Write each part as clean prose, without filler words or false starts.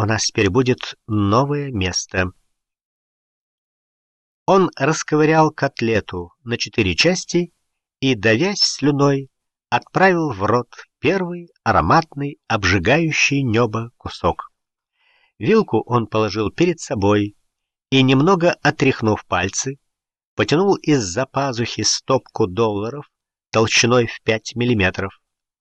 у нас теперь будет новое место. Он расковырял котлету на 4 части и, давясь слюной, отправил в рот первый ароматный, обжигающий небо кусок. Вилку он положил перед собой и, немного отряхнув пальцы, потянул из-за пазухи стопку долларов толщиной в 5 миллиметров.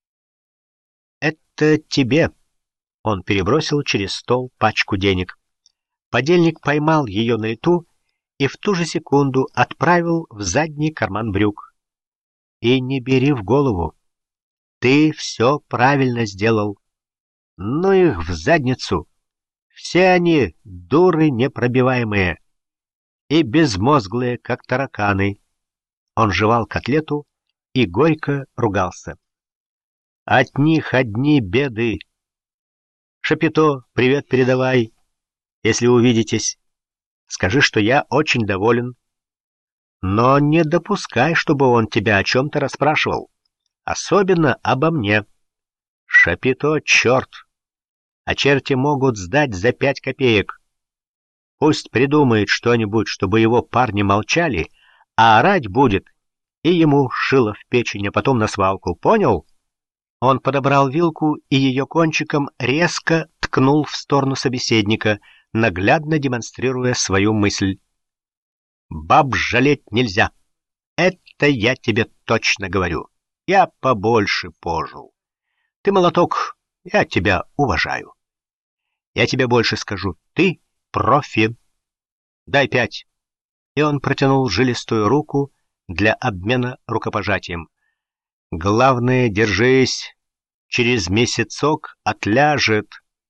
«Это тебе!» — он перебросил через стол пачку денег. Подельник поймал ее на лету и в ту же секунду отправил в задний карман брюк. «И не бери в голову. Ты все правильно сделал. Ну их в задницу. Все они дуры непробиваемые и безмозглые, как тараканы». Он жевал котлету и горько ругался. «От них одни беды. Шапито, привет передавай, если увидитесь. Скажи, что я очень доволен. Но не допускай, чтобы он тебя о чем-то расспрашивал. Особенно обо мне. Шапито, черт! А черти могут сдать за 5 копеек. Пусть придумает что-нибудь, чтобы его парни молчали, а орать будет, и ему шило в печень, а потом на свалку. Понял?» Он подобрал вилку и ее кончиком резко ткнул в сторону собеседника, наглядно демонстрируя свою мысль. «Баб жалеть нельзя. Это я тебе точно говорю. Я побольше пожил. Ты молоток, я тебя уважаю. Я тебе больше скажу. Ты профи. Дай 5». И он протянул жилистую руку для обмена рукопожатием. «Главное, держись. Через месяцок отляжет».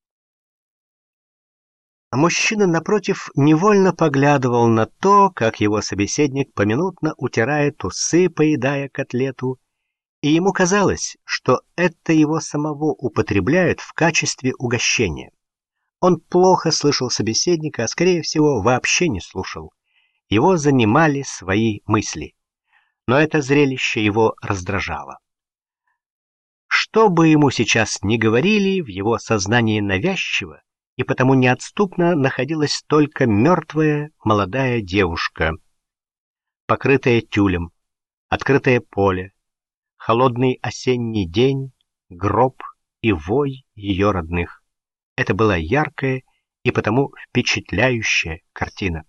А мужчина, напротив, невольно поглядывал на то, как его собеседник поминутно утирает усы, поедая котлету, и ему казалось, что это его самого употребляют в качестве угощения. Он плохо слышал собеседника, а, скорее всего, вообще не слушал. Его занимали свои мысли. Но это зрелище его раздражало. Что бы ему сейчас ни говорили, в его сознании навязчиво и потому неотступно находилась только мертвая молодая девушка, покрытая тюлем, открытое поле, холодный осенний день, гроб и вой ее родных. Это была яркая и потому впечатляющая картина.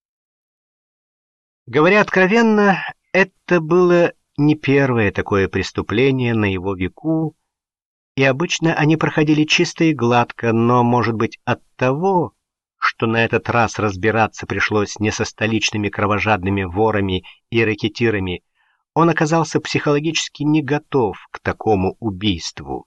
Говоря откровенно, это было не первое такое преступление на его веку, и обычно они проходили чисто и гладко, но, может быть, от того, что на этот раз разбираться пришлось не со столичными кровожадными ворами и рэкетирами, он оказался психологически не готов к такому убийству.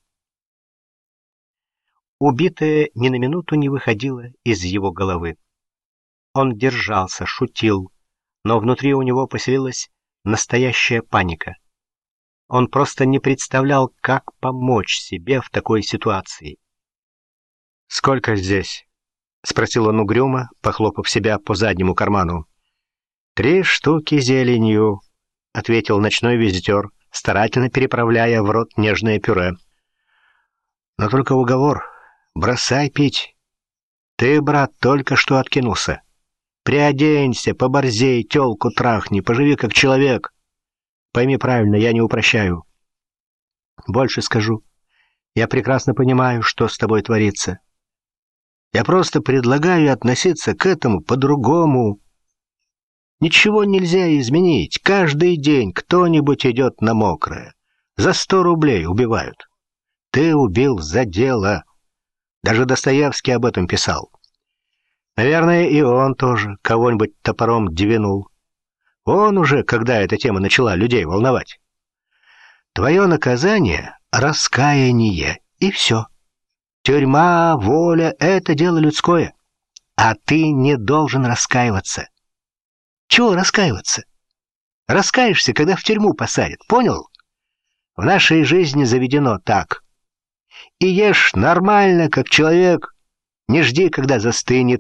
Убитая ни на минуту не выходила из его головы. Он держался, шутил, но внутри у него поселилась настоящая паника. Он просто не представлял, как помочь себе в такой ситуации. «Сколько здесь?» — спросил он угрюмо, похлопав себя по заднему карману. «3 штуки зеленью», — ответил ночной визитер, старательно переправляя в рот нежное пюре. «Но только уговор. Бросай пить. Ты, брат, только что откинулся. Приоденься, поборзей, тёлку трахни, поживи как человек. Пойми правильно, я не упрощаю. Больше скажу. Я прекрасно понимаю, что с тобой творится. Я просто предлагаю относиться к этому по-другому. Ничего нельзя изменить. Каждый день кто-нибудь идет на мокрое. За 100 рублей убивают. Ты убил за дело. Даже Достоевский об этом писал. Наверное, и он тоже кого-нибудь топором двинул. Он уже, когда эта тема начала людей волновать. Твое наказание — раскаяние, и все. Тюрьма, воля — это дело людское. А ты не должен раскаиваться. Чего раскаиваться? Раскаешься, когда в тюрьму посадят, понял? В нашей жизни заведено так. И ешь нормально, как человек. Не жди, когда застынет.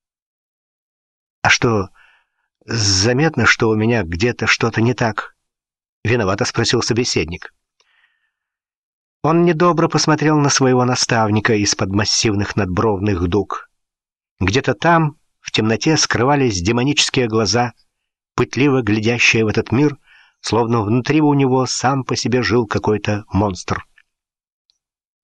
А что... «Заметно, что у меня где-то что-то не так?» — виновато спросил собеседник. Он недобро посмотрел на своего наставника из-под массивных надбровных дуг. Где-то там, в темноте, скрывались демонические глаза, пытливо глядящие в этот мир, словно внутри у него сам по себе жил какой-то монстр.